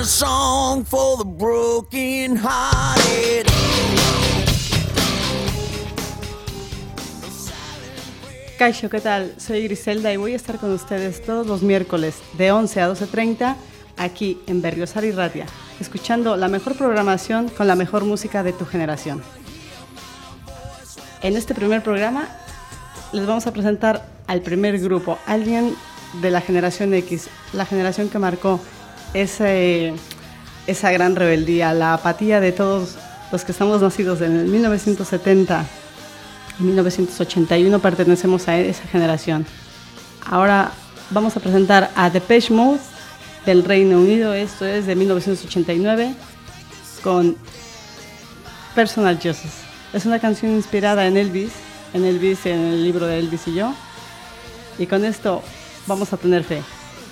a song for the broken hearted. Kaixo, ¿qué tal? Soy Griselda y voy a estar con ustedes todos los miércoles de 11 a 12:30 aquí en Berriozar y Ratia, escuchando la mejor programación con la mejor música de tu generación. En este primer programa les vamos a presentar al primer grupo, alguien de la generación X, la generación que marcó esa gran rebeldía, la apatía de todos los que estamos nacidos en el 1970 y 1981, pertenecemos a esa generación. Ahora vamos a presentar a Depeche Mode del Reino Unido, esto es de 1989, con Personal Jesus. Es una canción inspirada en Elvis, en el libro de Elvis y yo, y con esto vamos a tener fe.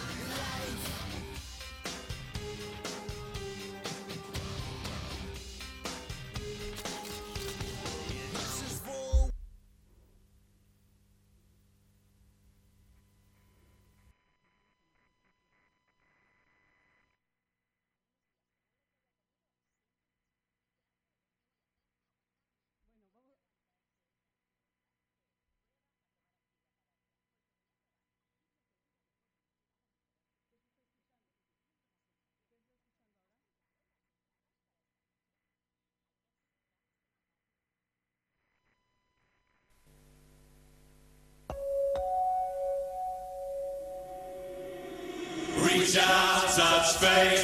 Reach out, touch faith.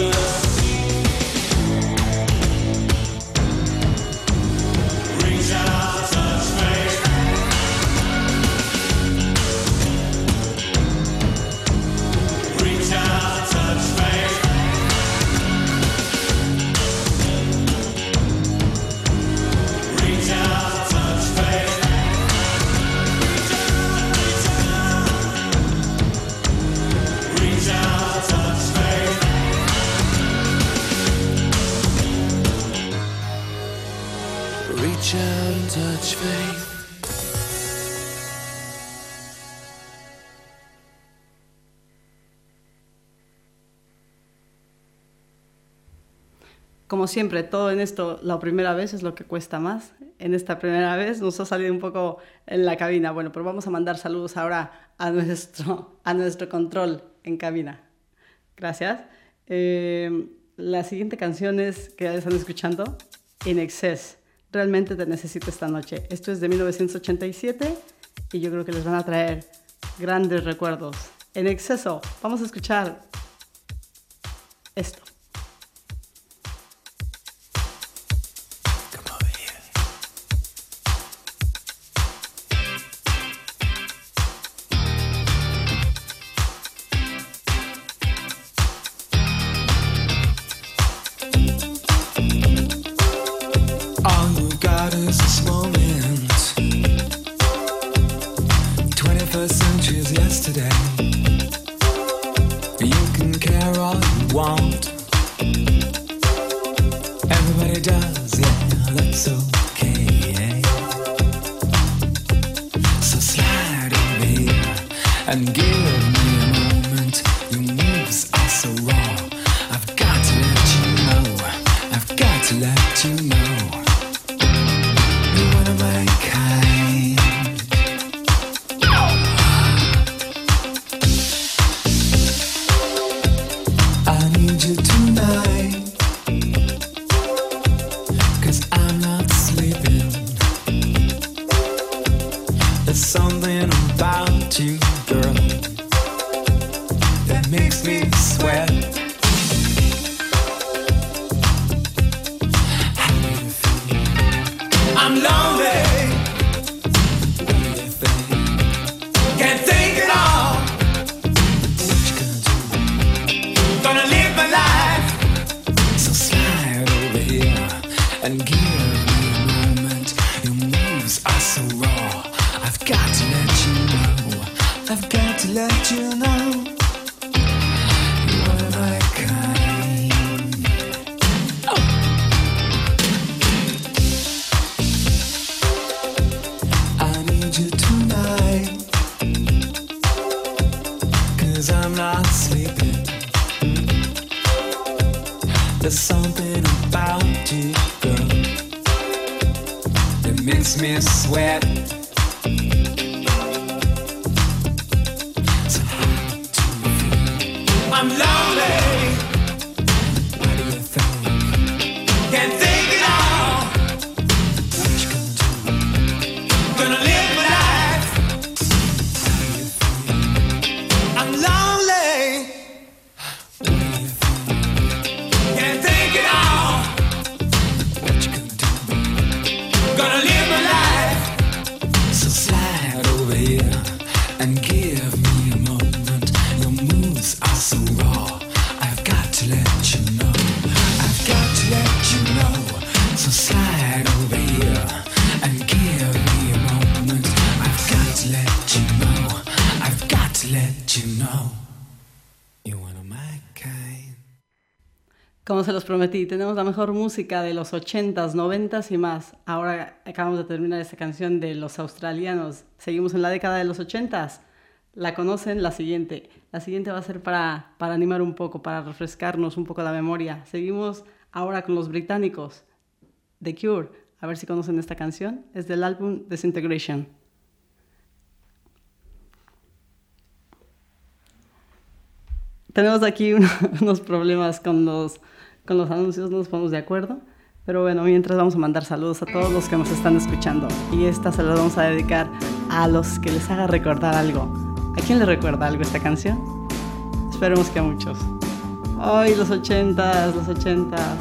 Reach out. Reach out and touch faith. Como siempre, todo en esto, la primera vez es lo que cuesta más. En esta primera vez nos ha salido un poco en la cabina. Bueno, pero vamos a mandar saludos ahora a nuestro control en cabina. Gracias. La siguiente canción es, que ya están escuchando, In Excess. Realmente te necesito esta noche. Esto es de 1987 y yo creo que les van a traer grandes recuerdos. En exceso, vamos a escuchar esto. Como se los prometí, tenemos la mejor música de los 80s, 90s y más. Ahora acabamos de terminar esta canción de los australianos. Seguimos en la década de los 80s. ¿La conocen? La siguiente. La siguiente va a ser para animar un poco, para refrescarnos un poco la memoria. Seguimos ahora con los británicos, The Cure. A ver si conocen esta canción. Es del álbum Disintegration. Tenemos aquí unos problemas con los anuncios, no nos ponemos de acuerdo. Pero bueno, mientras vamos a mandar saludos a todos los que nos están escuchando. Y esta se la vamos a dedicar a los que les haga recordar algo. ¿A quién le recuerda algo esta canción? Esperemos que a muchos. ¡Ay, los 80s, los 80s!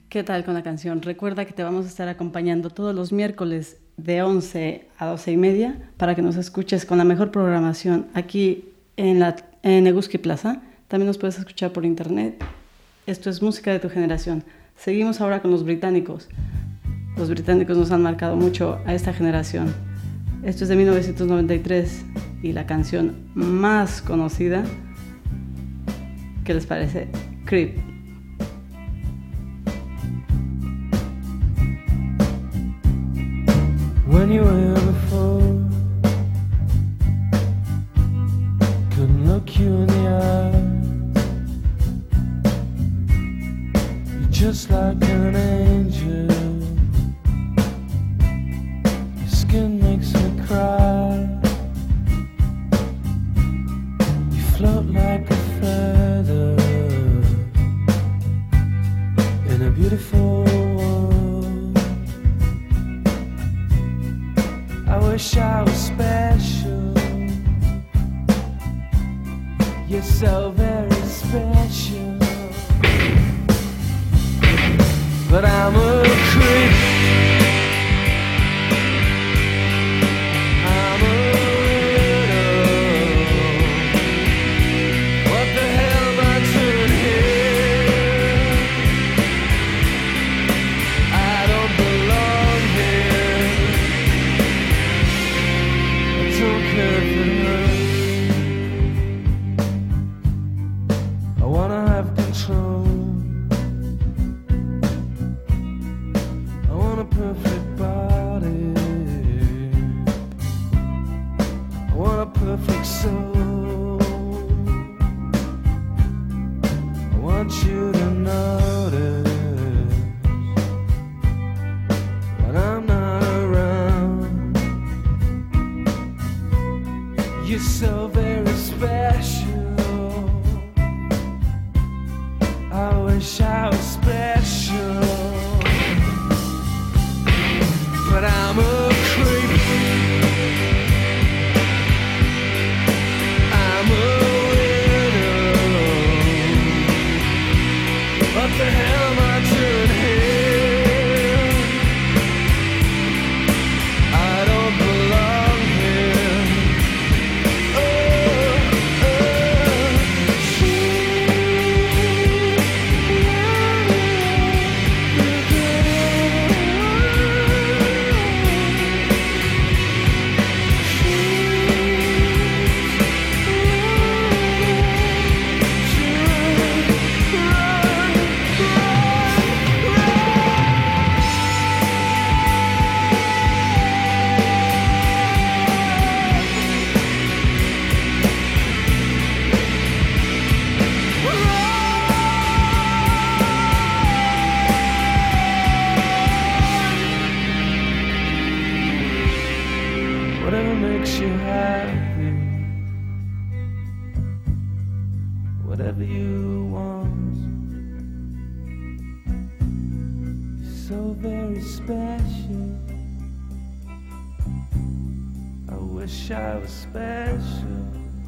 ¿Qué tal con la canción? Recuerda que te vamos a estar acompañando todos los miércoles de 11 a 12 y media para que nos escuches con la mejor programación aquí en Eguski Plaza. También nos puedes escuchar por internet. Esto es Música de tu Generación. Seguimos ahora con los británicos. Los británicos nos han marcado mucho a esta generación. Esto es de 1993 y la canción más conocida, ¿qué les parece? Creep. When you were here before, couldn't look you in the eye. You're just like an angel. Your skin makes me cry. You float like a feather in a beautiful world. I wish I was special. You're so very special. But I'm a creep. I'm a widow. What the hell am I doing here? I don't belong here. I don't care if it hurts. I wanna have control. I want a perfect body. I want a perfect soul. I want you to notice when I'm not around. You're so very special. I wish I was special. But I'm a creep. I'm a widow. What the hell am I doing here? I don't belong here. Whatever makes you happy, whatever you want. You're so very special. I wish I was special,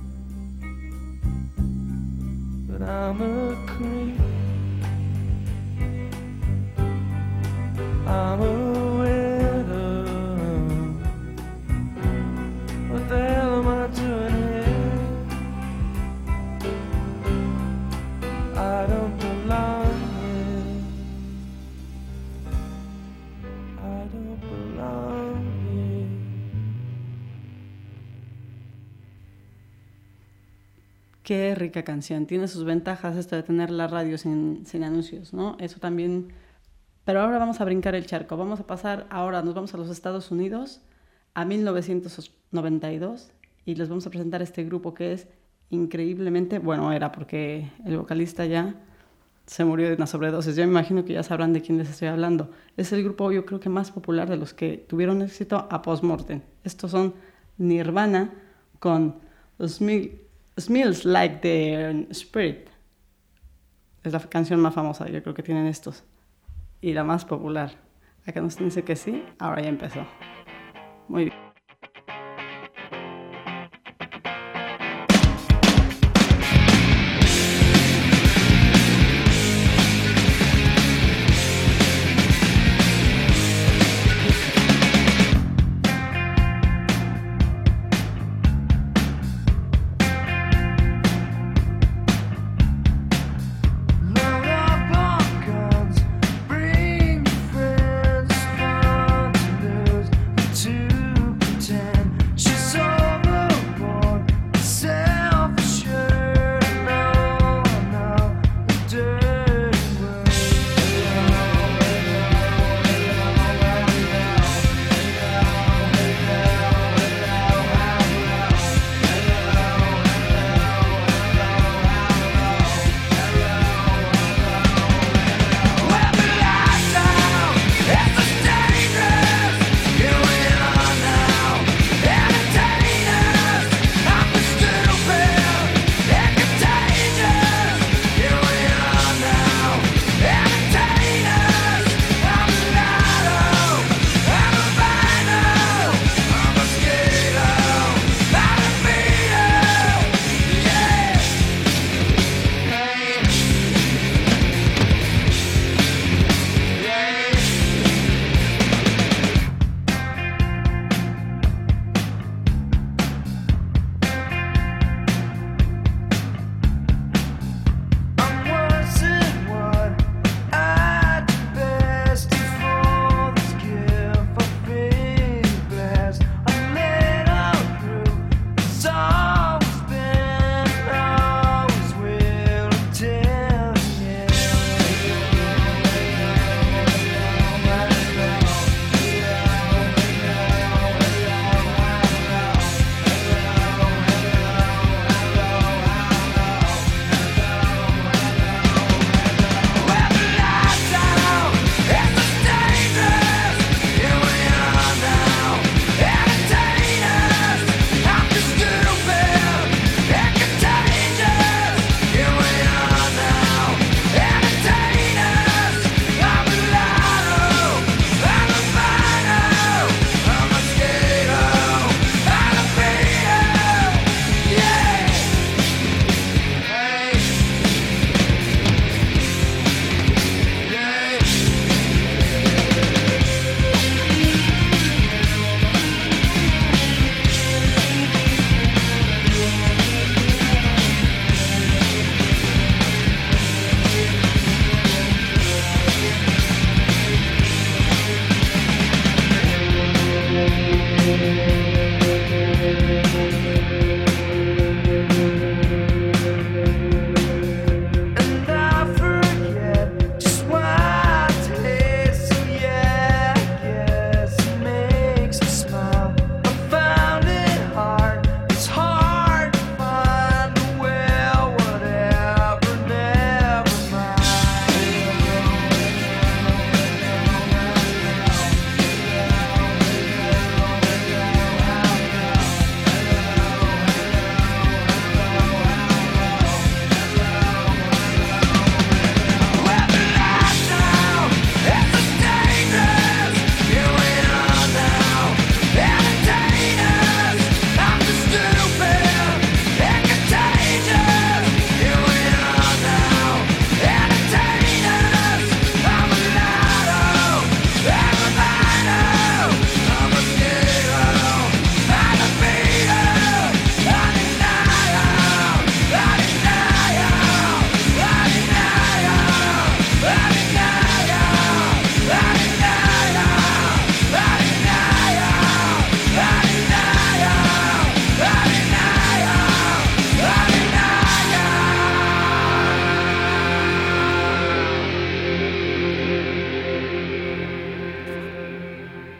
but I'm a creep. I'm a widow. What the hell am I doing here? I don't belong here. I don't belong here. Qué rica canción. Tiene sus ventajas esto de tener la radio sin anuncios, ¿no? Eso también. Pero ahora vamos a brincar el charco. Vamos a pasar ahora, nos vamos a los Estados Unidos, a 1992, y les vamos a presentar este grupo que es increíblemente, bueno, era porque el vocalista ya se murió de una sobredosis. Yo me imagino que ya sabrán de quién les estoy hablando. Es el grupo, yo creo que más popular de los que tuvieron éxito a post-mortem. Estos son Nirvana con Smells Like the Spirit. Es la canción más famosa, yo creo que tienen estos. Y la más popular. Acá nos dice que sí, ahora ya empezó. Muy bien.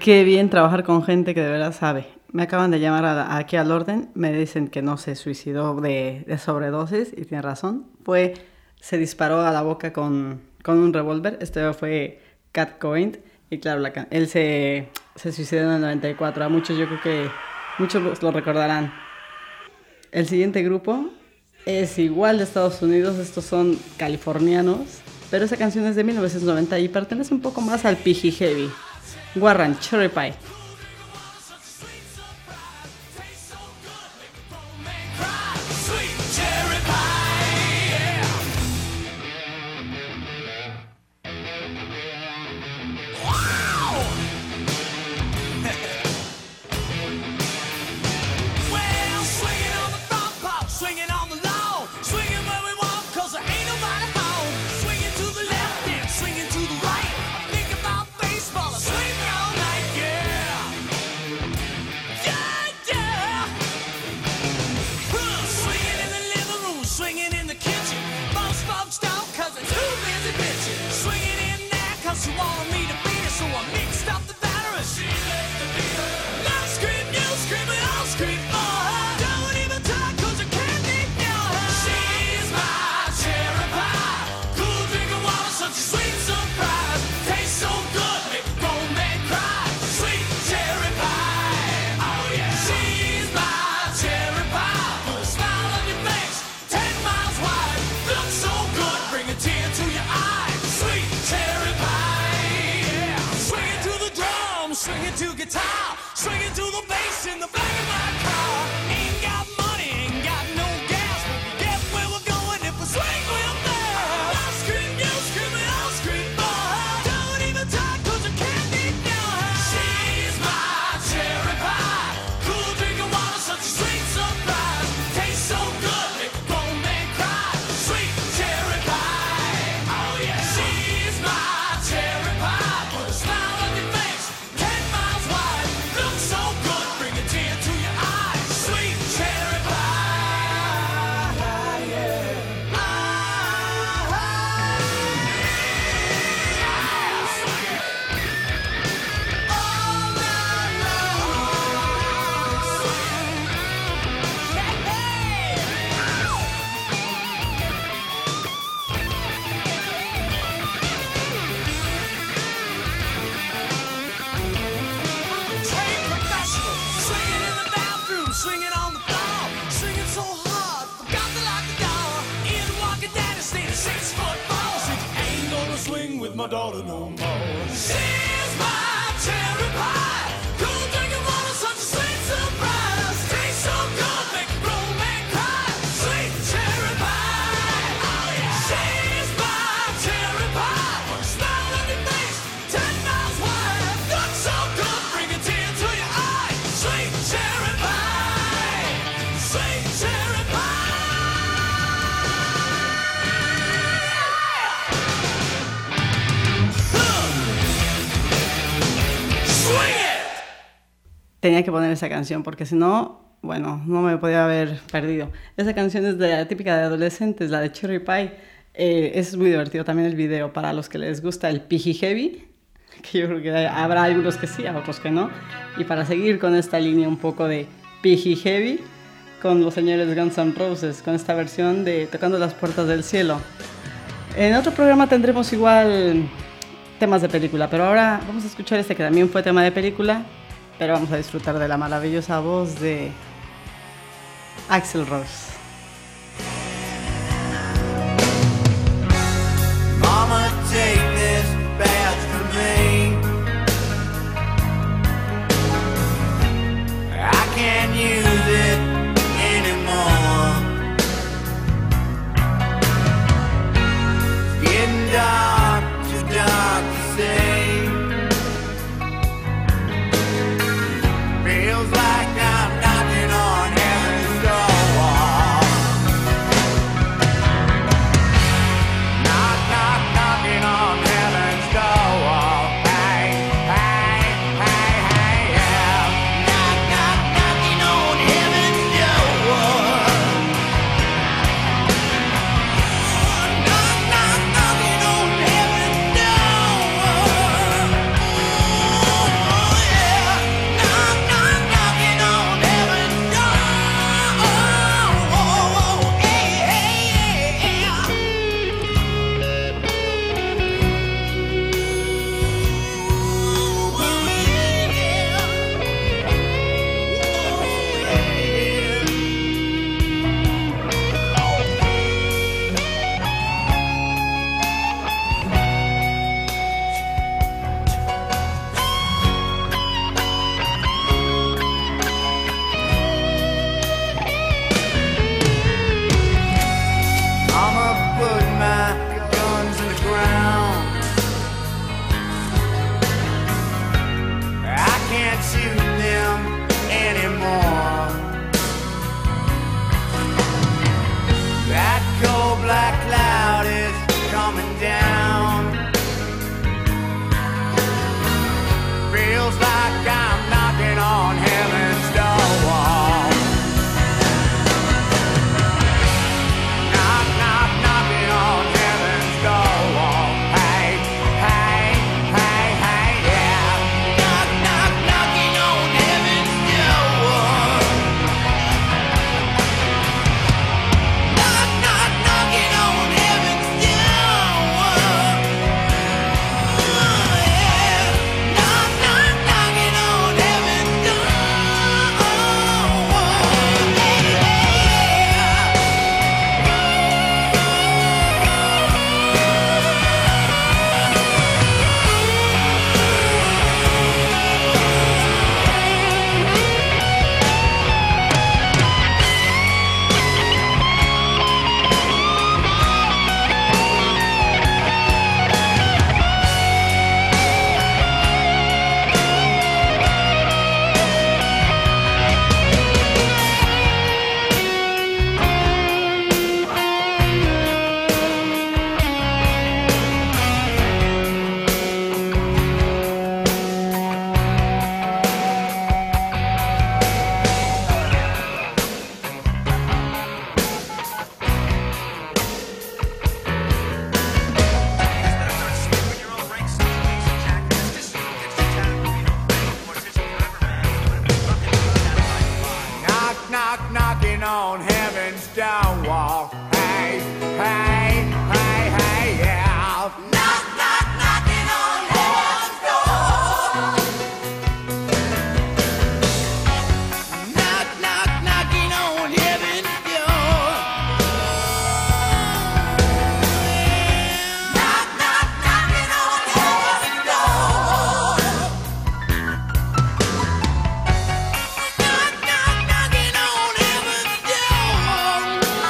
Qué bien trabajar con gente que de verdad sabe. Me acaban de llamar aquí al orden, me dicen que no se suicidó de sobredosis, y tiene razón. Se disparó a la boca con un revólver. Este fue Kurt Cobain, y claro, él se suicidó en el 94. A muchos, yo creo que muchos lo recordarán. El siguiente grupo es igual de Estados Unidos, estos son californianos, pero esa canción es de 1990 y pertenece un poco más al PG Heavy. Warrant, Cherry Pie. My daughter no more. She's my cherry pie. Cool drinking water, such a sweet surprise. Tastes so good, make a grown man cry. Sweet cherry pie. Oh yeah. She's my cherry pie. Smile on your face, 10 miles wide. Looks so good, bring a tear to your eye. Sweet cherry pie. Sweet cherry pie. Tenía que poner esa canción porque si no, bueno, no me podía haber perdido. Esa canción es de la típica de adolescentes, la de Cherry Pie. Es muy divertido también el video para los que les gusta el PG Heavy, que yo creo que habrá algunos que sí, otros que no. Y para seguir con esta línea un poco de PG Heavy, con los señores Guns N' Roses, con esta versión de Tocando las Puertas del Cielo. En otro programa tendremos igual temas de película, pero ahora vamos a escuchar este que también fue tema de película, pero vamos a disfrutar de la maravillosa voz de Axl Rose. Mama, take this badge from me. I can't use it anymore. It's getting dark, too dark to see. Feels like I'm knocking on heaven's door. knock, knocking on heaven's door wall. Hey, hey, hey, hey, yeah. Knock, knock, knocking on heaven's door. Knock, knock, knocking on heaven's door. Knock, knock, knocking on heaven's door. Knock, knock, knocking on heaven's door.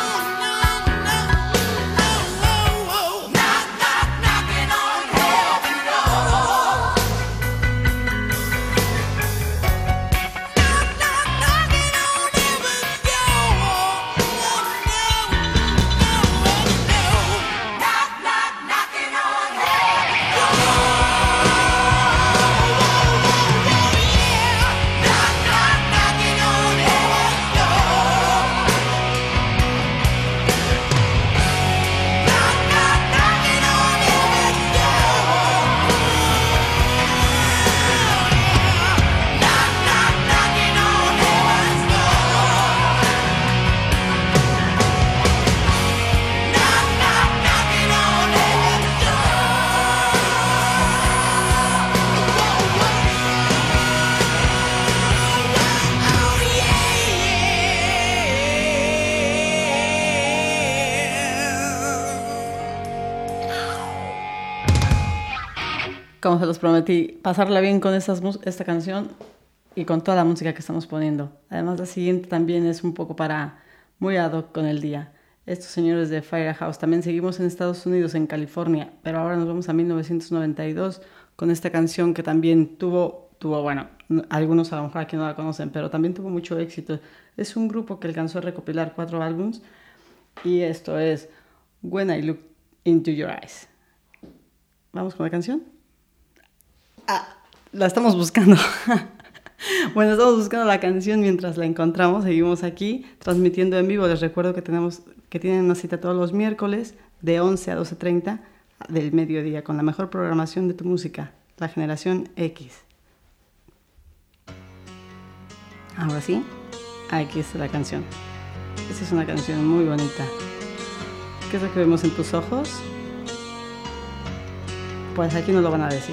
Knock, knock, knocking on heaven's door. Knock, knock, knocking on heaven's door. Knock, knock, knocking on heaven's door. Knock, knock, knocking on heaven's door. Knock, knock, knocking on heaven's door. Knock, knock, knocking on heaven's door. Knock, knock, knocking on heaven's Como se los prometí, pasarla bien con esta canción y con toda la música que estamos poniendo. Además, la siguiente también es un poco muy ad hoc con el día. Estos señores de Firehouse también seguimos en Estados Unidos, en California, pero ahora nos vamos a 1992 con esta canción que también tuvo, bueno, algunos a lo mejor aquí no la conocen, pero también tuvo mucho éxito. Es un grupo que alcanzó a recopilar 4 álbumes y esto es When I Look Into Your Eyes. ¿Vamos con la canción? La estamos buscando. Bueno, estamos buscando la canción mientras la encontramos. Seguimos aquí transmitiendo en vivo. Les recuerdo que tienen una cita todos los miércoles de 11 a 12:30 del mediodía con la mejor programación de tu música, la Generación X. Ahora sí, aquí está la canción. Esta es una canción muy bonita. ¿Qué es lo que vemos en tus ojos? Pues aquí no lo van a decir.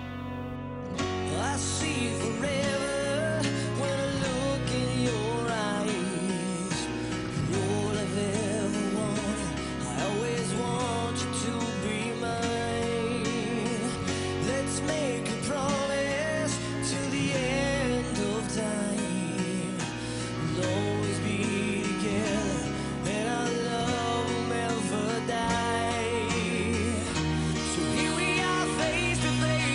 I see forever when I look in your eyes. You're all I've ever wanted. I always want you to be mine. Let's make a promise till the end of time. We'll always be together, and our love will never die. So here we are, face to face.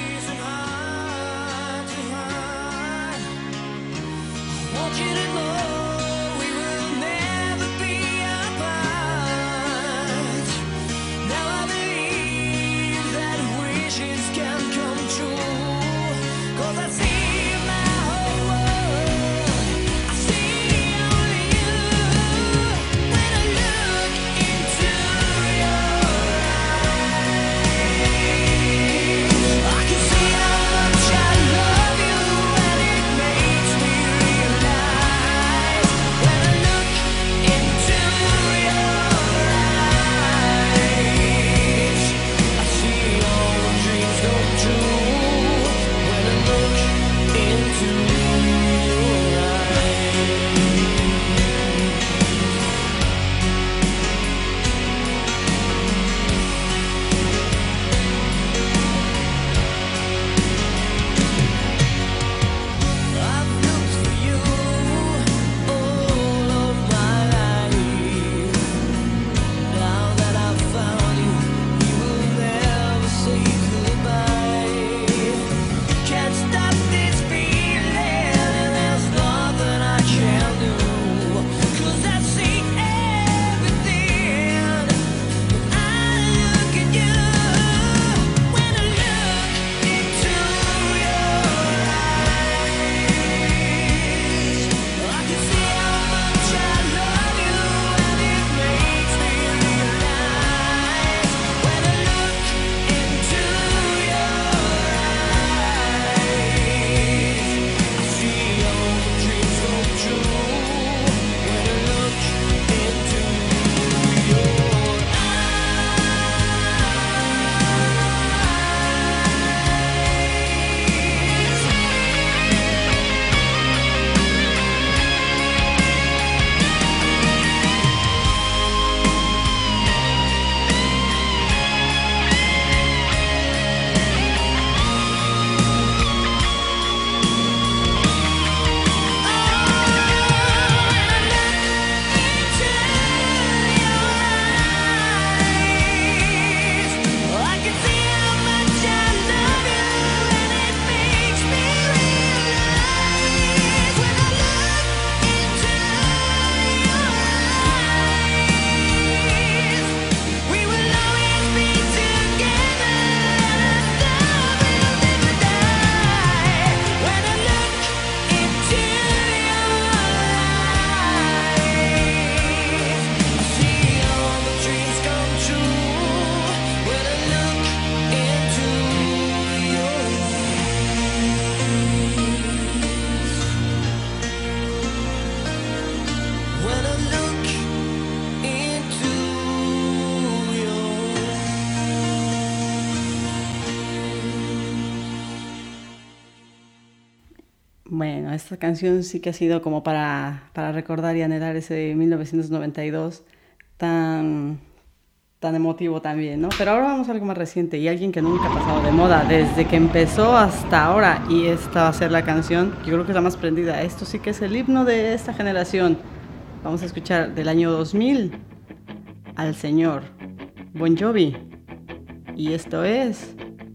esta canción sí que ha sido como para recordar y anhelar ese 1992 tan emotivo también, ¿no? Pero ahora vamos a algo más reciente y alguien que nunca ha pasado de moda desde que empezó hasta ahora, y esta va a ser la canción, yo creo que es la más prendida. Esto sí que es el himno de esta generación. Vamos a escuchar del año 2000 al señor Bon Jovi, y esto es...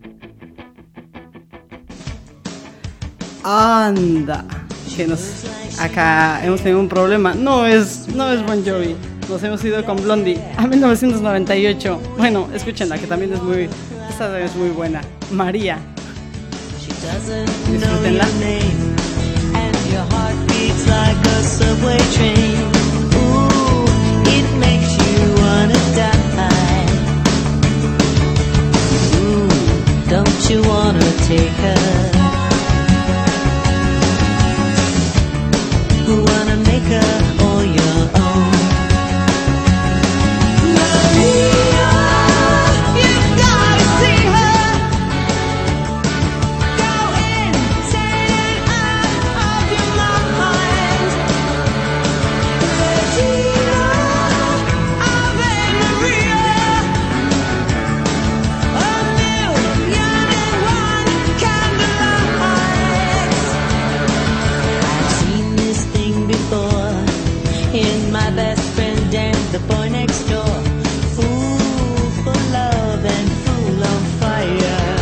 Anda, que acá hemos tenido un problema. No es Bon Jovi. Nos hemos ido con Blondie a 1998. Bueno, escúchenla, que también esta es muy buena. María. Disfrútenla. Don't you wanna take her? Wanna make her all your own. Maria, you've gotta see her. Go insane out of your mind. Regina, Ave Maria. A million and one candlelights. I've seen this thing before in my best friend and the boy next door. Fool for love and fool on fire.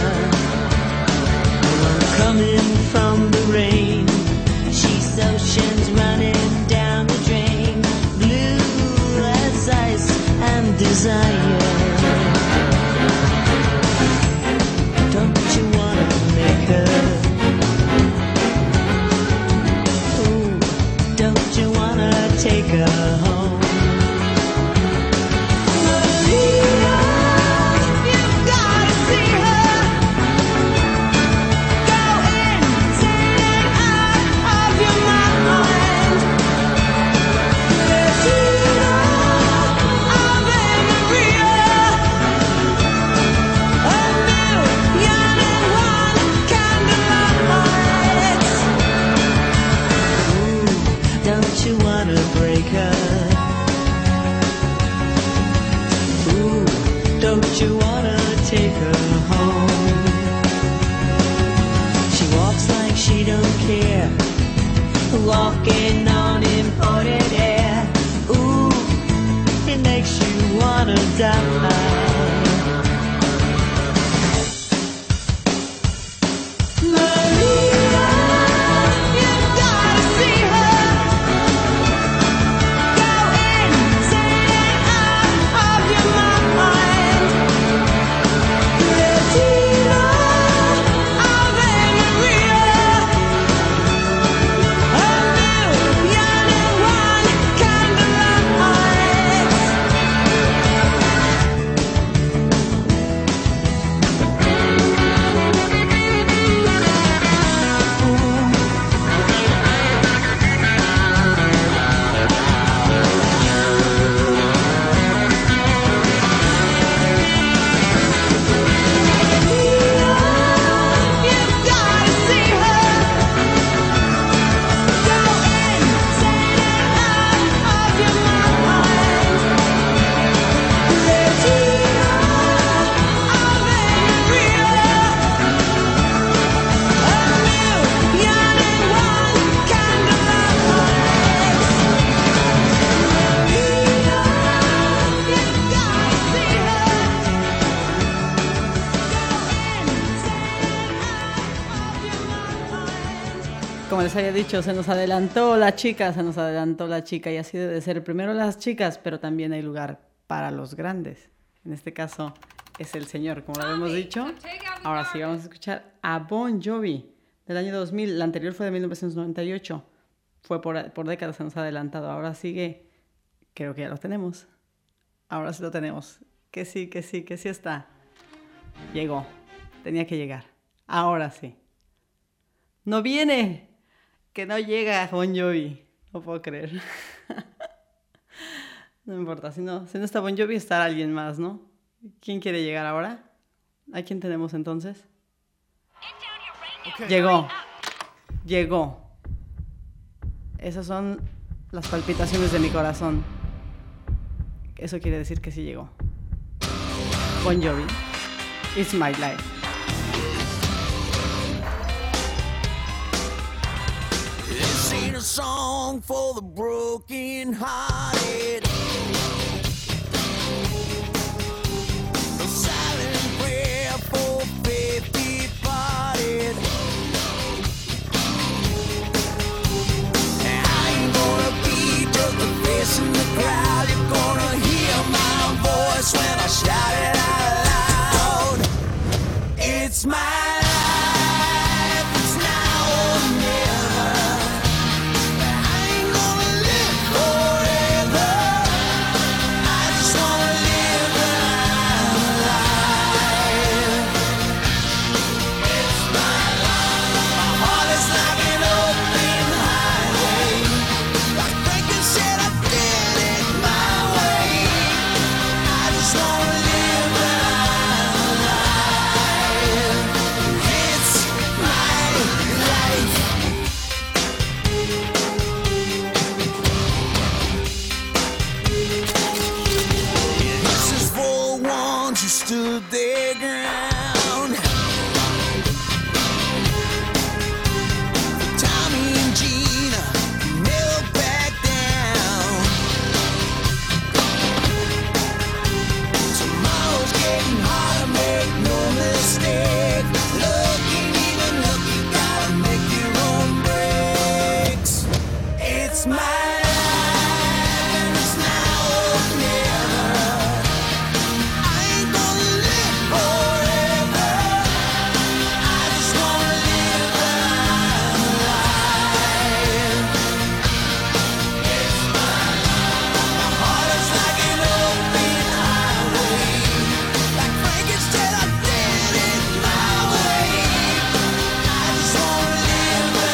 I'm coming from the rain. She's oceans running down the drain. Blue as ice and desire. Don't you wanna make her? Don't you wanna take her home? Maria, you've gotta see her. Go insane out of your mind. Regina, Ave Maria. A million and one candlelights. Don't you wanna break her? Ooh, don't you wanna take her home? She walks like she don't care, walking on imported air. Ooh, it makes you wanna die. Maria, you've gotta see her. Go insane out of your mind. Regina, Ave Maria. A million and one candlelights. You've gotta see her. Go insane out of your mind. Regina, Ave Maria. A million and one candlelights. Maria, you've gotta see her. Como les había dicho, se nos adelantó la chica, y así debe ser. Primero las chicas, pero también hay lugar para los grandes. En este caso es el señor, como lo habíamos dicho. Ahora sí, vamos a escuchar a Bon Jovi del año 2000. La anterior fue de 1998. Fue por décadas, se nos ha adelantado. Ahora sigue, creo que ya lo tenemos. Ahora sí lo tenemos. Que sí está. Llegó, tenía que llegar. Ahora sí. ¡No viene! Que no llega Bon Jovi. No puedo creer. No importa, si no está Bon Jovi, estará alguien más, ¿no? ¿Quién quiere llegar ahora? ¿A quién tenemos entonces? Llegó. Esas son las palpitaciones de mi corazón. Eso quiere decir que sí llegó. Bon Jovi, It's My Life. This ain't a song for the broken hearted. A silent prayer for faith departed. I ain't gonna be just a face in the crowd. You're gonna hear my voice when I shout it out loud. It's my life, it's now or never. I ain't gonna live forever. I just wanna live my life. It's my life. My heart is like an open highway. Like Franklin said, I did it my way. I just wanna live my life. It's my life. This is for ones who stood their ground. Tommy and Gina never back down. Tomorrow's getting harder, make no mistake. Looking, even look, you gotta make your own breaks. It's my life, and it's now or never. I ain't gonna live forever. I just wanna live my life. It's my life. My heart is like an open highway. Like Frankenstein, I did it my way. I just wanna live my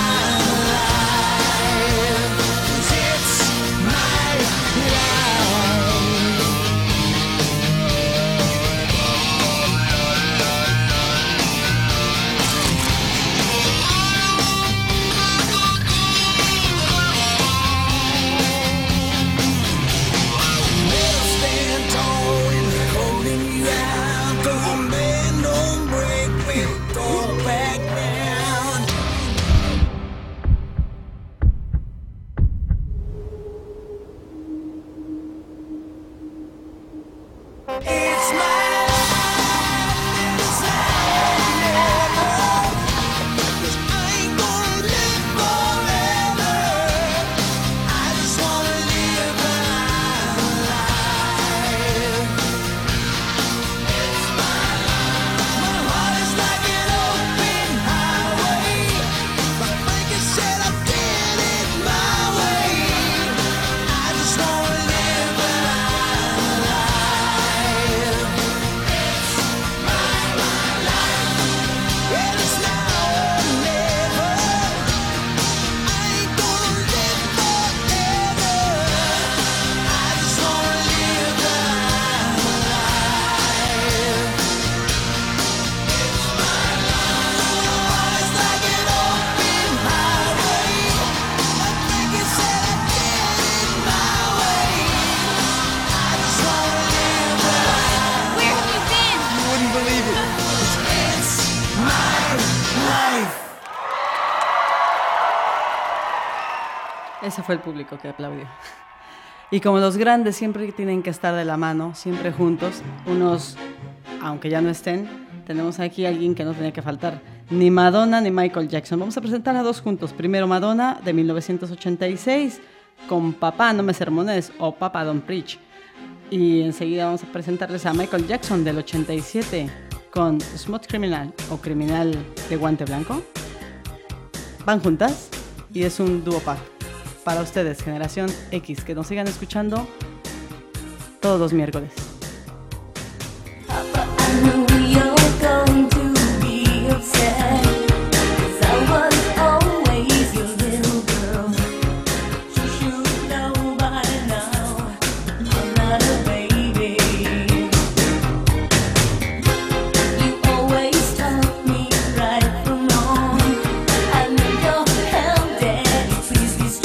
life. 'Cause it's my life. Never stand tall when they're holding you out. Don't bend, don't break, well, don't back down. It's my life, it's now or never. 'Cause I ain't gonna live forever. I just wanna live my life. It's my life. My heart is like an open highway. Like Frankie said, I did it my way. I just wanna live my life. It's my life. And it's now or never. I ain't gonna live forever. I just wanna live my life. It's my life. My heart is like an open highway. Like Frankie said, I did it my way. I just wanna live my life. Where have you been? You wouldn't believe it. It's my life. Ese fue el público que aplaudió. Y como los grandes siempre tienen que estar de la mano, siempre juntos, unos, aunque ya no estén, tenemos aquí a alguien que no tenía que faltar, ni Madonna ni Michael Jackson. Vamos a presentar a dos juntos. Primero Madonna, de 1986, con Papá No Me Sermones o Papa Don't Preach. Y enseguida vamos a presentarles a Michael Jackson, del 87, con Smooth Criminal o Criminal de Guante Blanco. Van juntas y es un dúo pack. Para ustedes, Generación X, que nos sigan escuchando todos los miércoles. Papa, I knew you're going to be upset. 'Cause I was always your little girl. You should know by now I'm not a baby. You always taught me right from wrong. I know you're hell, Daddy, please be strong.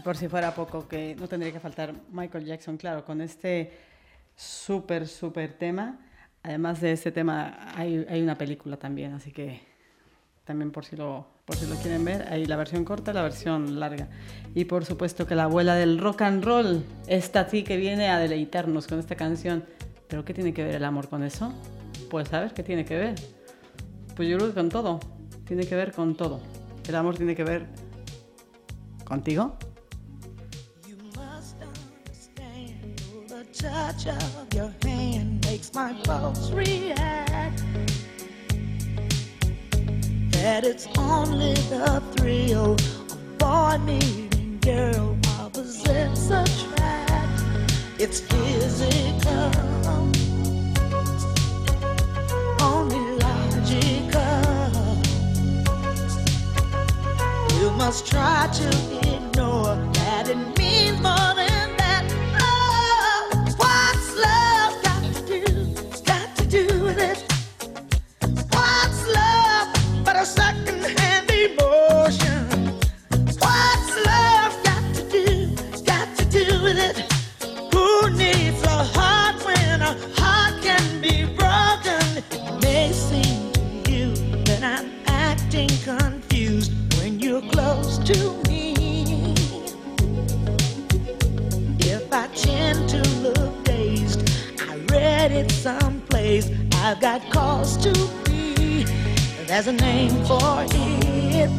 por si fuera poco, que no tendría que faltar Michael Jackson, claro, con este súper tema. Además de este tema hay una película también, así que también por si lo quieren ver, hay la versión corta y la versión larga. Y por supuesto que la abuela del rock and roll, esta sí que viene a deleitarnos con esta canción. ¿Pero qué tiene que ver el amor con eso? Pues a ver, ¿qué tiene que ver? Pues yo creo que con todo, tiene que ver con todo. El amor tiene que ver contigo. You must understand the touch of your hand makes my pulse react. That it's only the thrill of boy meeting girl opposites attract. It's physical, only logical. You must try to ignore that it means more than that. Oh, what's love got to do? Got to do with it. What's love but a second-hand emotion? What's love got to do? Got to do with it. Who needs a heart when a heart can be broken? It may seem to you that I'm acting confused when you're close to me. If I tend to look dazed, I read it someplace. I've got cause to be. There's a name for it.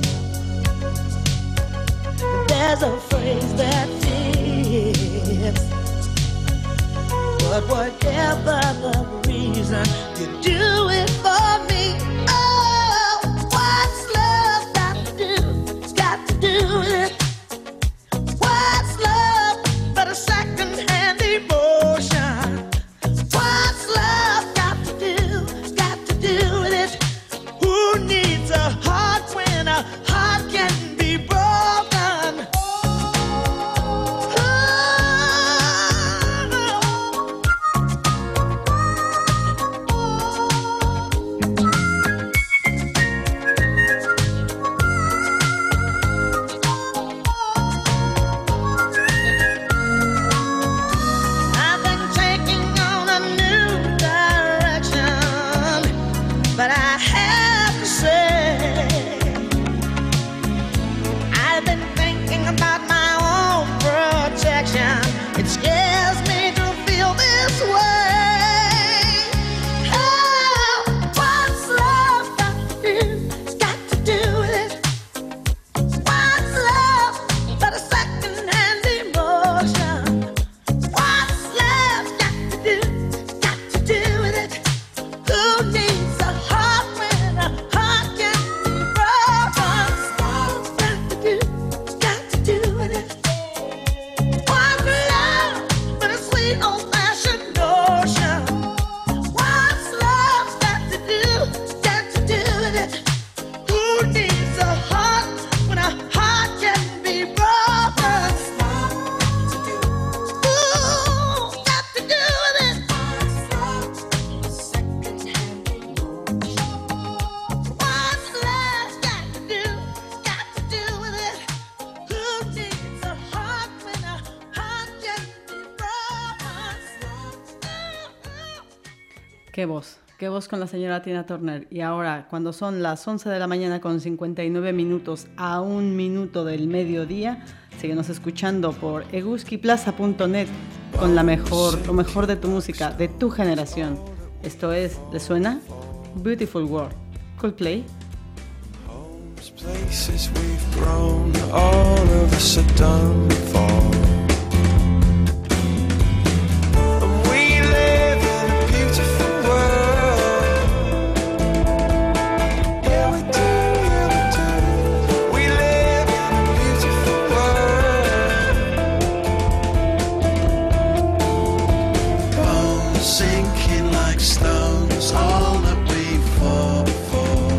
There's a phrase that fits. But whatever the reason, you do it for me. Oh, what's love got to do? It's got to do with it. What's love but a second-hand emotion? What's love got to do? It's got to do with it. Who needs a heart when a heart can be broken? I've been taking on a new direction, but I have to say, I've been thinking about my own protection. It scares me to feel this way. Oh, what's love got to do? It's got to do with it. What's love but a second-hand emotion? What's love got to do? Got to do with it. Who needs a heart when a heart can be broken? What's got to do? Got to do with it. What's love but a sweet old-fashioned notion? What's love got to do? Got to do with it. Who needs a heart when a heart can be broken? Ooh, got to do with it. What's love got to do? Got to do with it. Who needs a heart when a heart can be broken? Qué voz con la señora Tina Turner. Y ahora, cuando son las 11 de la mañana con 59 minutos a 1 minuto del mediodía, síguenos escuchando por eguskiplaza.net con lo mejor de tu música, de tu generación. Esto es, ¿le suena? Beautiful World, Coldplay. Homes, places we've grown, all of us are done for. And we live in a beautiful world. Yeah, we do, yeah, we do. We live in a beautiful world. Bones sinking like stones, all that we fought for.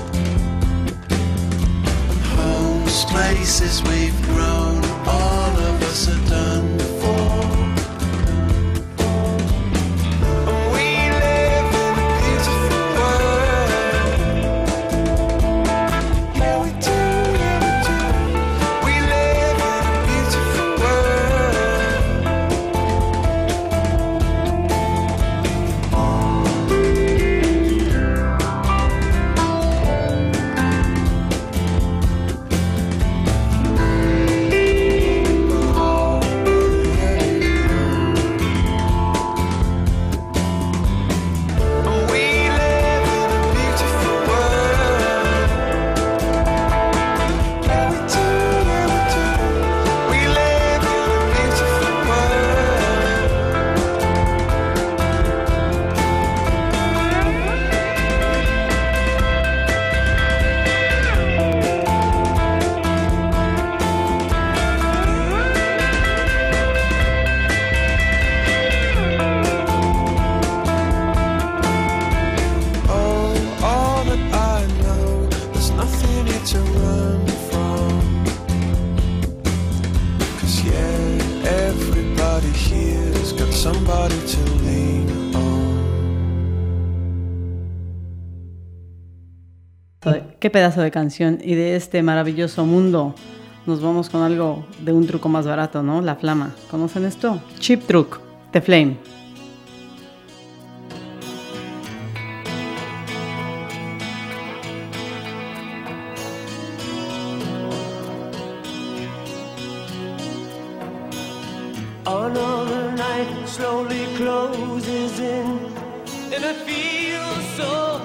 Homes, places we've grown, all of us are done for. And we live in a beautiful world. Yeah, we do, yeah, we do. We live in a beautiful Qué pedazo de canción. Y de este maravilloso mundo nos vamos con algo de un truco más barato, ¿no? La flama. ¿Conocen esto? Cheap Truck, The Flame. Another night slowly closes in, and I feel so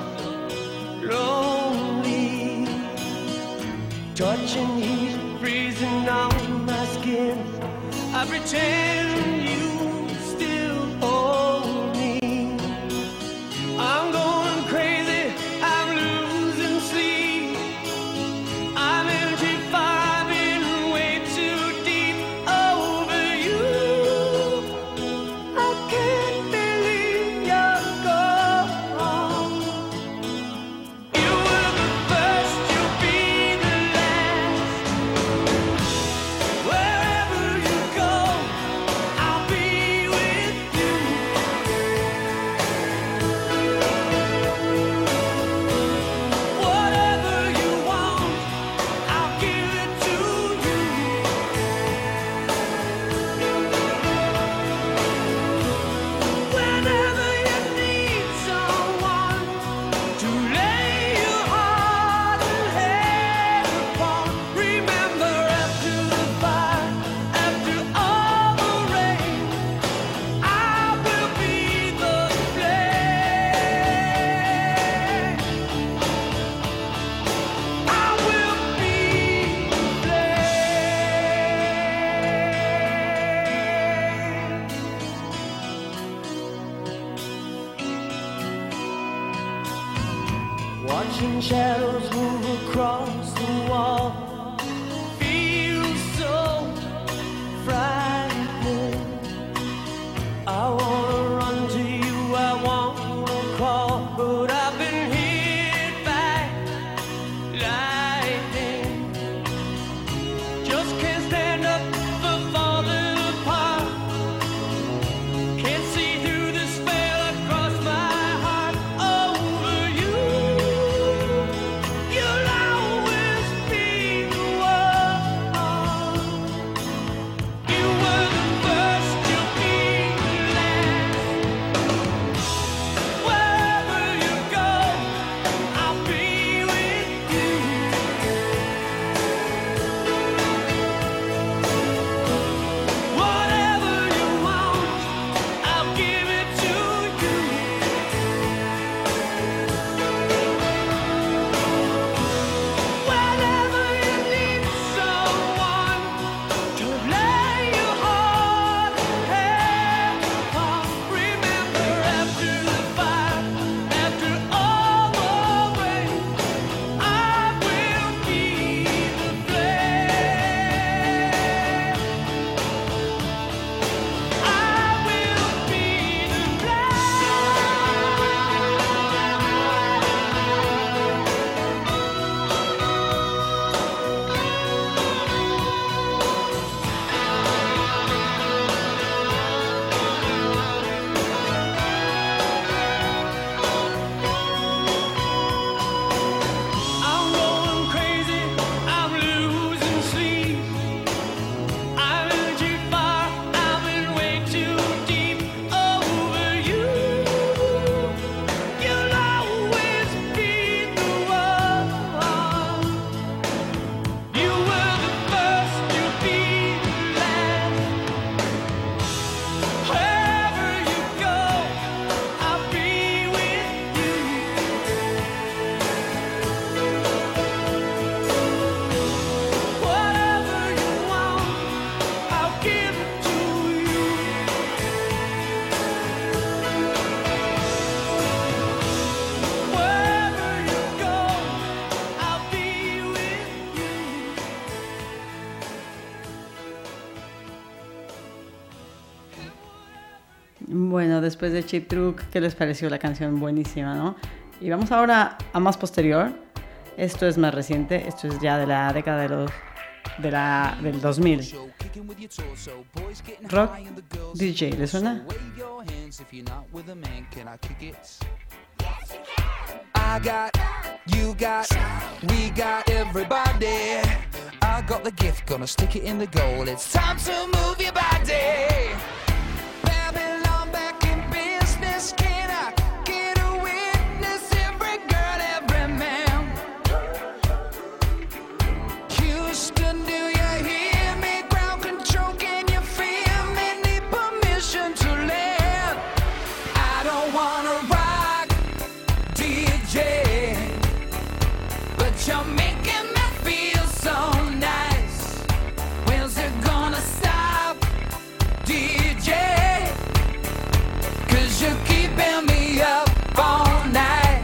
lonely. Touching heat, freezing on my skin. I pretend you still hold me. I'm going crazy, I'm losing sleep. I'm in too far, I've been way too deep over you. I can't believe you're gone. You were the first, you'll be the last. Wherever you go, I'll be with you. Whatever you want, I'll give it to you. Whenever you need someone to lay your heart and head upon, remember after the fire, after all the rain, I will be the flame. I will be the flame. Watching shadows move across the wall feels so frightening. I wanna run to you, I wanna crawl, but I've been hit by lightning. Just can't stand up for falling apart. Can't see through the spell across my heart over you. You'll always be the one. You were the first, you'll be the last. Wherever you go, I'll be with you. Whatever you want, I'll give it to you. Whenever you need someone to lay your heart and head upon, remember after the fire, after all the rain, I will be the flame. I will be the I'm going crazy, I'm losing sleep. I'm in too far, I've been way too deep over you. You'll always be the one. You were the first, you'll be the last. Wherever you go, I'll be with you. Whatever you want, I'll give it to you. Wherever you go, I'll be with you. Bueno, después de Cheap Truck, ¿qué les pareció la canción? Buenísima, ¿no? Y vamos ahora a más posterior. Esto es más reciente, esto es ya de la década del 2000. Rock DJ, ¿le suena? I I got, you got, we got everybody. I got the gift, gonna stick it in the goal. It's time to move your body. Babylon back in business. Can I get a witness? Every girl, every man. Houston, do you hear me? Ground control, can you feel me? Need permission to land. I don't wanna rock, DJ, but you're making me feel so nice. When's it gonna stop, DJ? 'Cause you're keeping me up all night.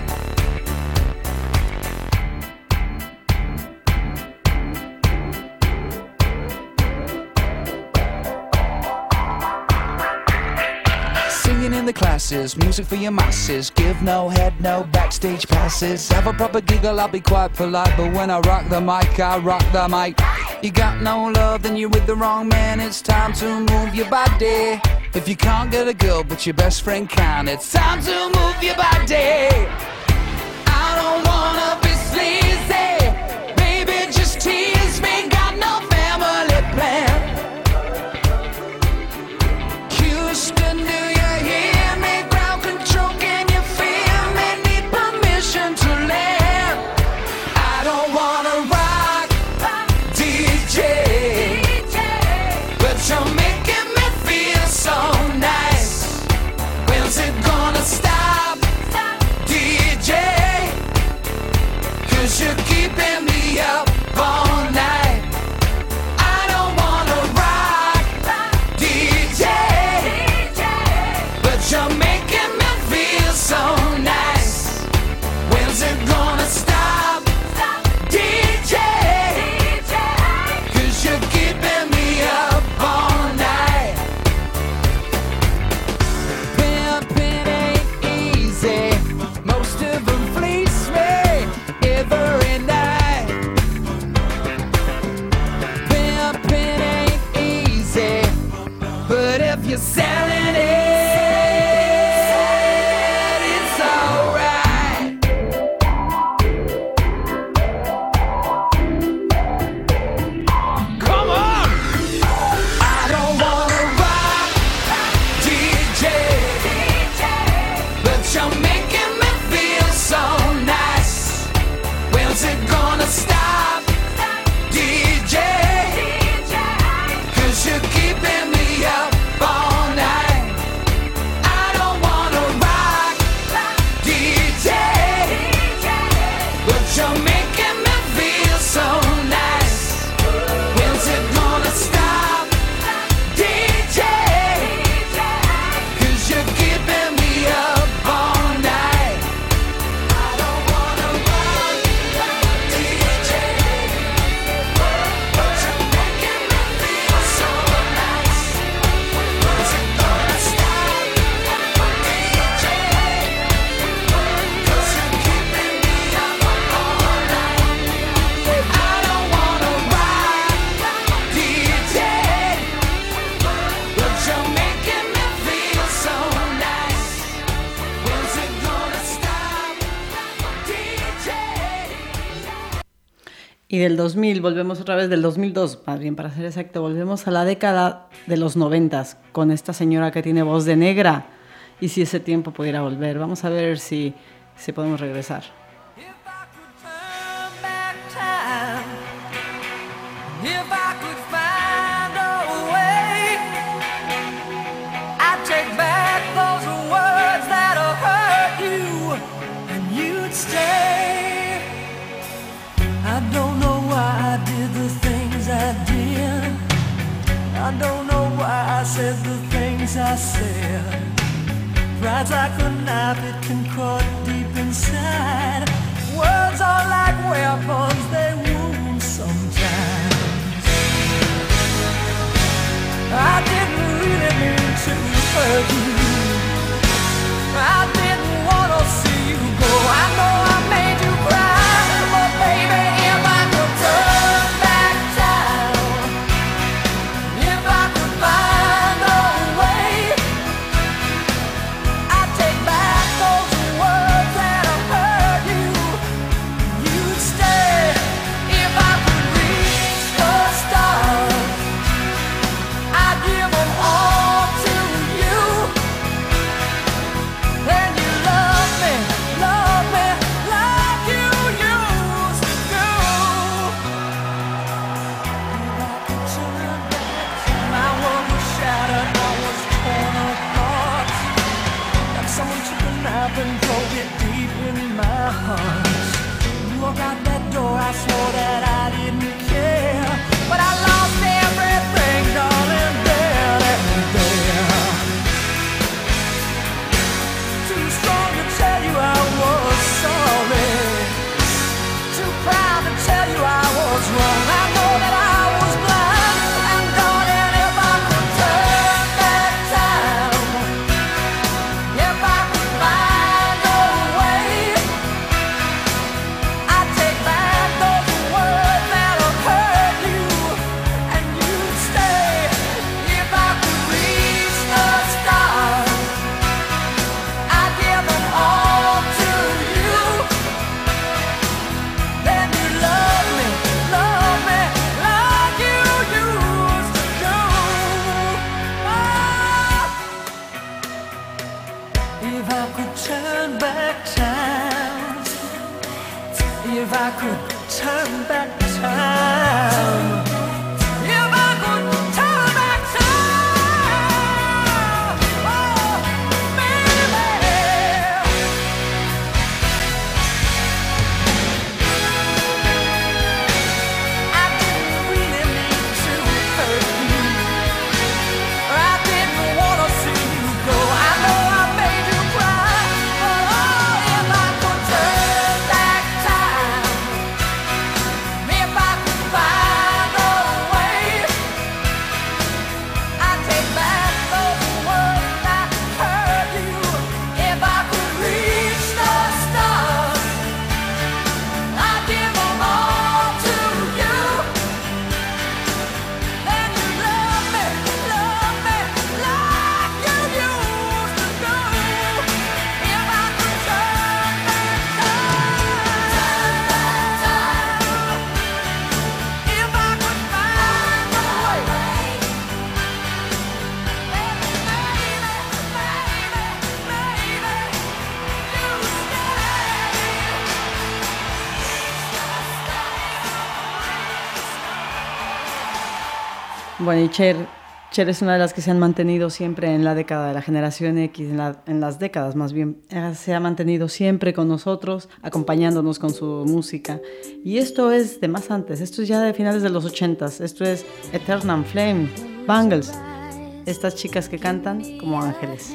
Singing in the classes, music for your masses. Give no head, no backstage passes. Have a proper giggle, I'll be quite polite. But when I rock the mic, I rock the mic. You got no love, then you're with the wrong man. It's time to move your body. If you can't get a girl, but your best friend can, it's time to move your body. I don't wanna be sleazy. Baby, just tease me. Got no family plan. Houston, do you hear me? Ground control, can you feel me? Need permission to land. I don't wanna rock, DJ, but you're making me feel so nice. When's it gonna stop, DJ? 'Cause you're keeping me up all night. I don't wanna rock, DJ, but you're making me feel so nice. When's it gonna stop, DJ? 'Cause you're keeping me up all night. Pimping ain't easy. Most of them fleece me every night. Pimping ain't easy, but if you're selling it, it's alright. Come on! I don't wanna rock, DJ, but you're making me feel so nice. When's it gonna stop, DJ? 'Cause you're keeping me up all night. I don't wanna rock, DJ, but you're making me feel so nice. When's it gonna stop, DJ? 'Cause you're keeping me up all night. I don't wanna rock, DJ, but you're making me feel so nice. When's it gonna stop, DJ? 'Cause you're keeping me up all night. I don't wanna rock, DJ, but you're making me feel so nice. When's it gonna stop, DJ? Y del 2000, volvemos otra vez del 2002, más bien para ser exacto, volvemos a la década de los 90 con esta señora que tiene voz de negra. Y si ese tiempo pudiera volver, vamos a ver si podemos regresar. If I could turn back time, if I could find a way, I'd take back those words that hurt you, and you'd stay. I don't know why I did the things I did. I don't know why I said the things I said. Pride's like a knife, it can cut deep inside. Words are like weapons, they wound sometimes. I didn't really mean to hurt you. I didn't want to see you go. I know I made you cry, but baby, if I could turn back time, if I could find a way, I'd take back those drove it deep in my heart. You walk out that door, I swore that I didn't care, but I lost everything, darling, there and there. Too strong to tell you I was sorry, too proud to tell you I was wrong. I know that I was blind, and darling, if I could turn back time, if I could find a way, I'd take back those words that have hurt you, and you'd stay. If I could reach the stars, I'd give them all to you. Then you love me like you used to do. If I could turn back time, if I could turn back time, if I could turn back time, oh, baby. I didn't really mean to hurt you, or I didn't want to see you go. I know I made you cry, but oh, if I could turn back time, if I could find a way, I'd take back those words that hurt you. If I could reach the stars, I'd give them all to you. Then you love me like you used to do. If I could turn back time, if I could find a way, Bueno, y Cher es una de las que se han mantenido siempre en la década de la generación X, en las décadas más bien. Se ha mantenido siempre con nosotros, acompañándonos con su música. Y esto es de más antes, esto es ya de finales de los 80s. Esto es Eternal Flame, Bangles. Estas chicas que cantan como ángeles.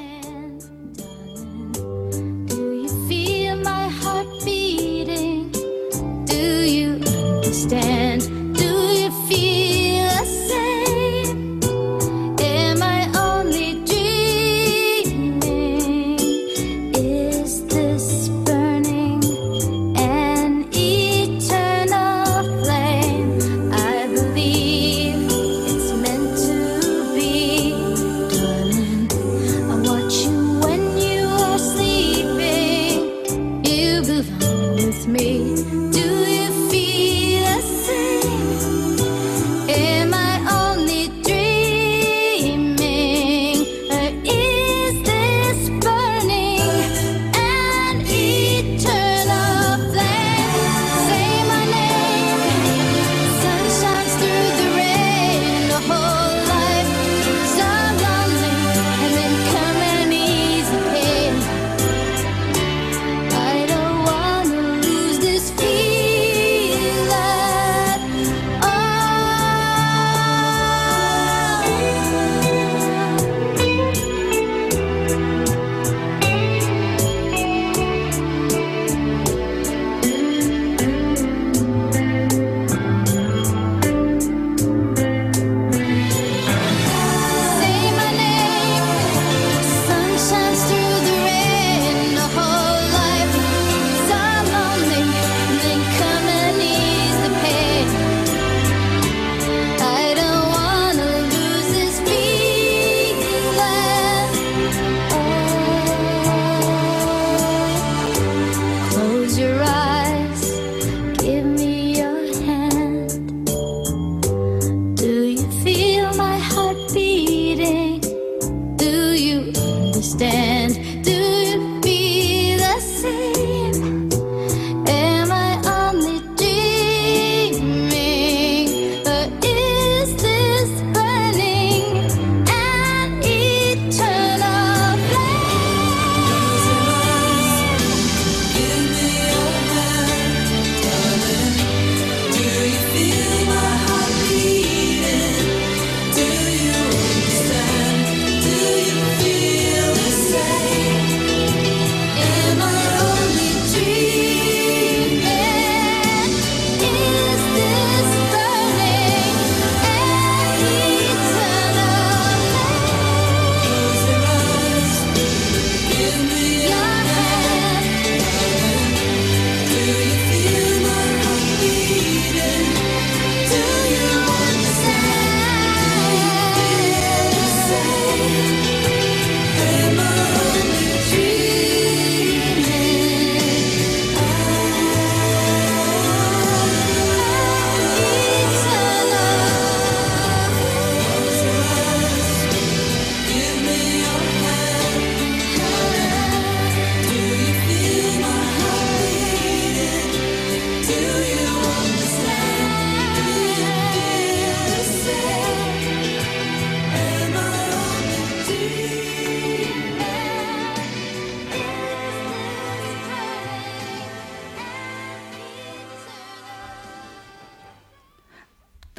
Do you feel my heart beating? Do you understand? Do you feel the same? Am I only dreaming? Is this burning an eternal flame? I believe it's meant to be, darling. I watch you when you are sleeping. You belong with me. Do you feel the same? Am I only dreaming? Or is this burning an eternal flame? Say my name. Sun shines through the rain. The whole life some lonely, and then come an easy pain. I don't wanna lose this feeling.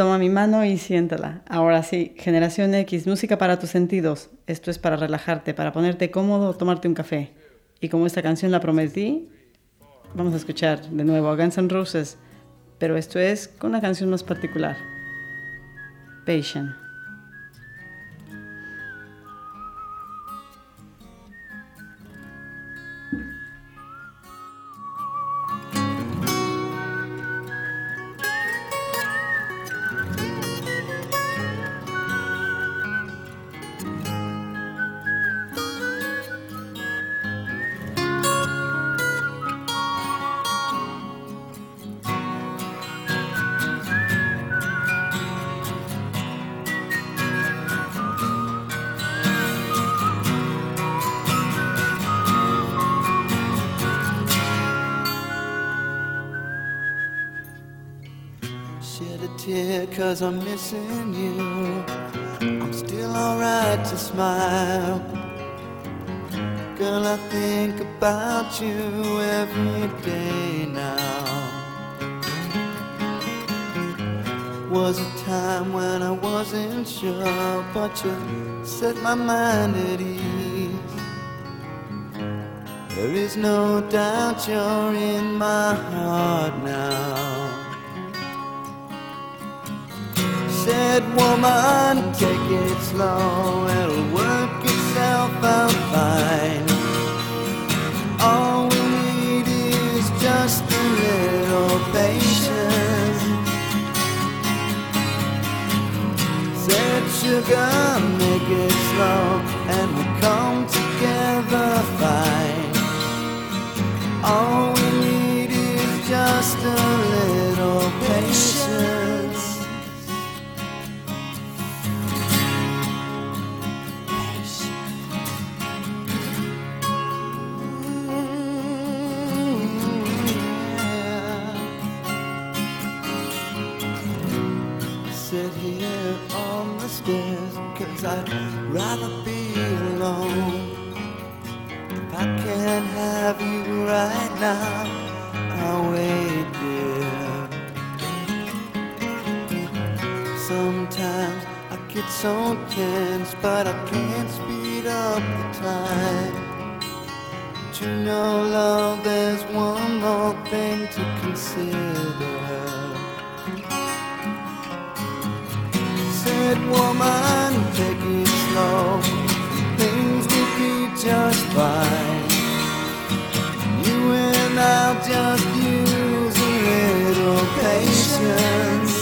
Toma mi mano y siéntala. Ahora sí, Generación X, música para tus sentidos. Esto es para relajarte, para ponerte cómodo, tomarte un café. Y como esta canción la prometí, vamos a escuchar de nuevo a Guns N' Roses, pero esto es con una canción más particular. Patient. Shed a tear 'cause I'm missing you. I'm still alright to smile. Girl, I think about you every day now. Was a time when I wasn't sure, but you set my mind at ease. There is no doubt you're in my heart now. Said woman, take it slow, it'll work itself out fine. All we need is just a little patience. Said sugar, make it slow, and we'll come together fine. All we need is just a little patience. Sit here on the stairs, 'cause I'd rather be alone. If I can't have you right now, I'll wait there. Sometimes I get so tense, but I can't speed up the time. But you know, love, there's one more thing to consider. Said woman, take it slow, things will be just fine. You and I'll just use a little patience.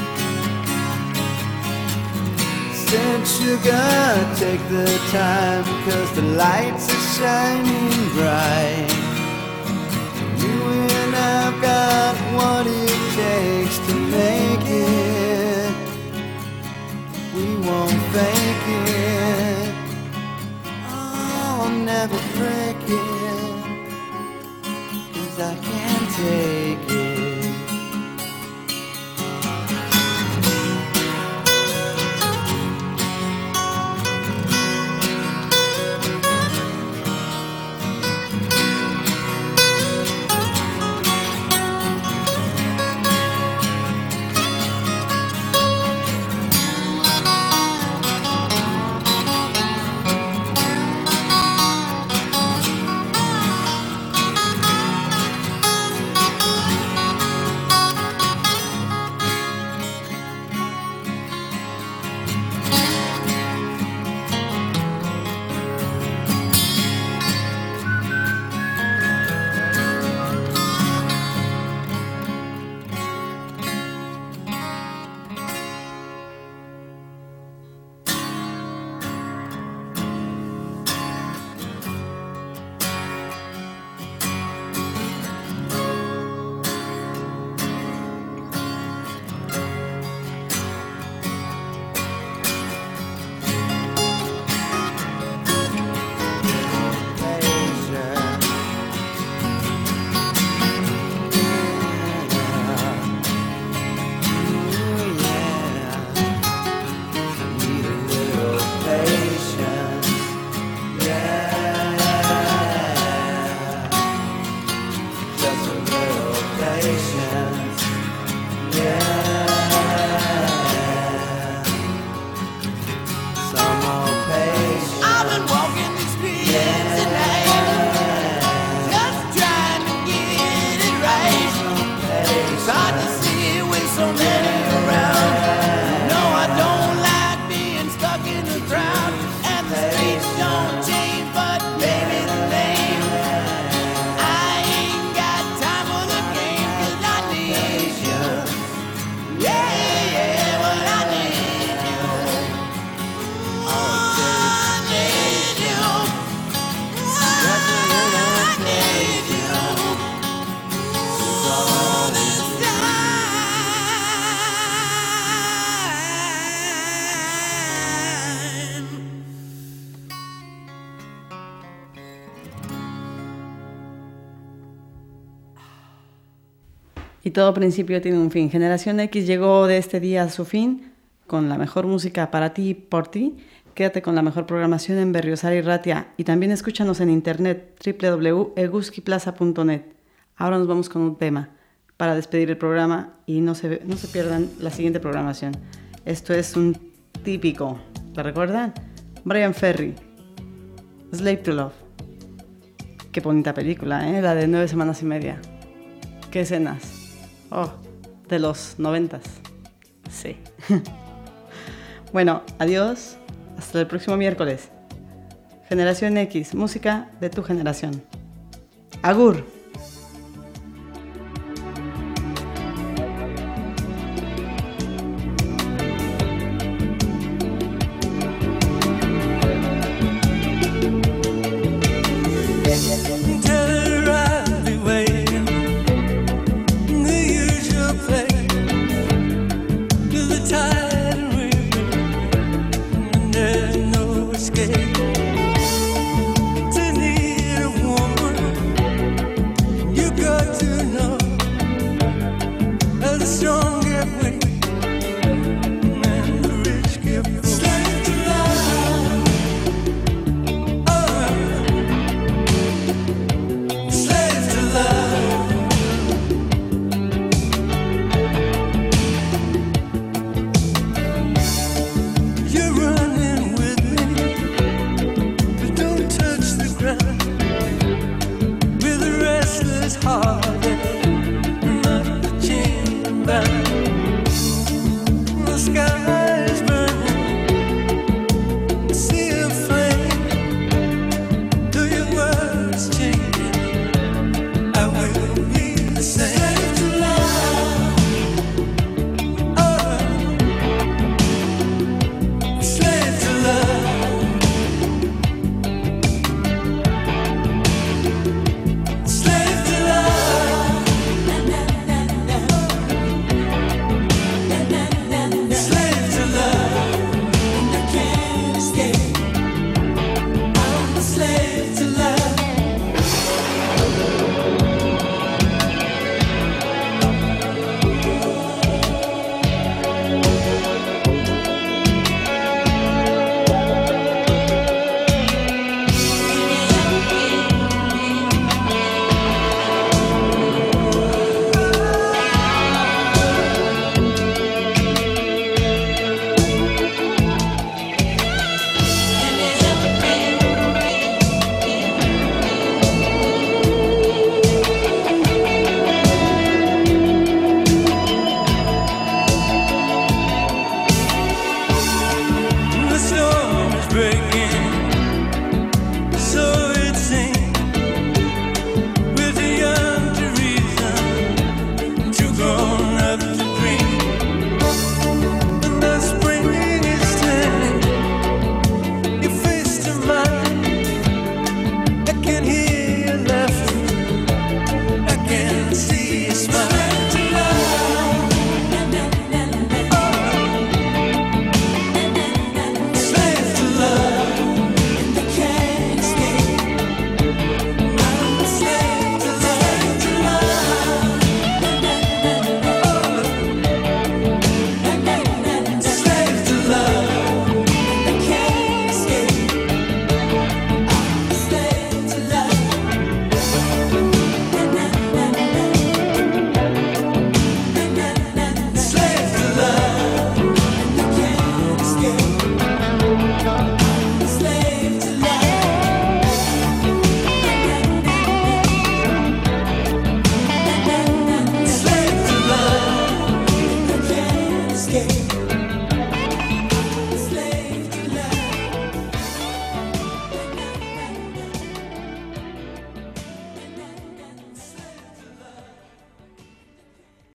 Said sugar, take the time, 'cause the lights are shining bright. You and I've got what it takes to make it. We won't fake it. I'll never break it, 'cause I can't take it. Y todo principio tiene un fin. Generación X llegó de este día a su fin con la mejor música para ti y por ti. Quédate con la mejor programación en Berriozar y Ratia. Y también escúchanos en internet www.eguskiplaza.net. Ahora nos vamos con un tema para despedir el programa y no se pierdan la siguiente programación. Esto es un típico. ¿Lo recuerdan? Brian Ferry, Slave to Love. Qué bonita película, ¿eh? La de 9 semanas y media. Qué escenas. Oh, de los 90s. Sí. Bueno, adiós. Hasta el próximo miércoles. Generación X, música de tu generación. Agur.